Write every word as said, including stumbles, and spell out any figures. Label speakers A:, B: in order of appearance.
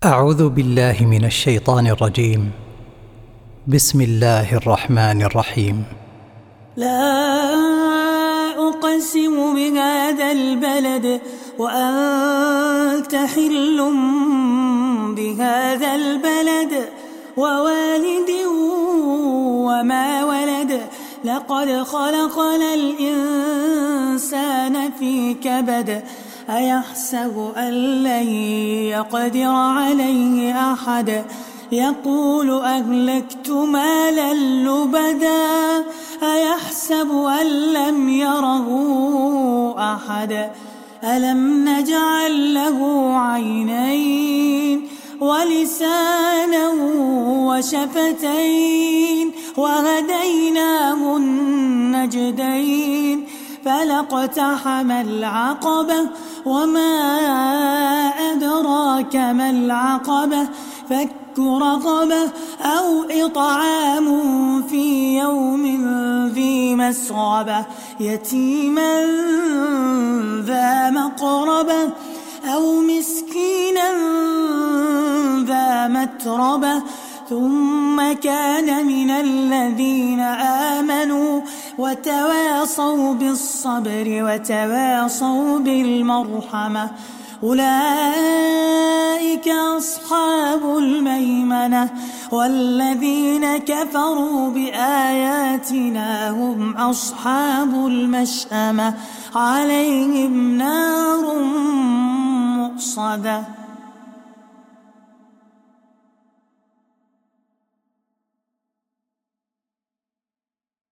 A: أعوذ بالله من الشيطان الرجيم. بسم الله الرحمن الرحيم.
B: لا أقسم بهذا البلد وأنت حل بهذا البلد ووالد وما ولد لقد خلقنا الإنسان في كبد أيحسب أن لن يقدر عليه أحد يقول أهلكت مالا لبدا أيحسب أن لم يره أحد ألم نجعل له عينين ولسانا وشفتين وهديناه النجدين فلاقتحم العقبة وما أدراك ما العقبة فك رقبة أو إطعام في يوم ذي مسغبة يتيما ذا مقربة أو مسكينا ذا متربة ثم كان من الذين آمنوا وتواصوا بالصبر وتواصوا بالمرحمة أولئك أصحاب الميمنة والذين كفروا بآياتنا هم أصحاب المشأمة عليهم نار مؤصدة.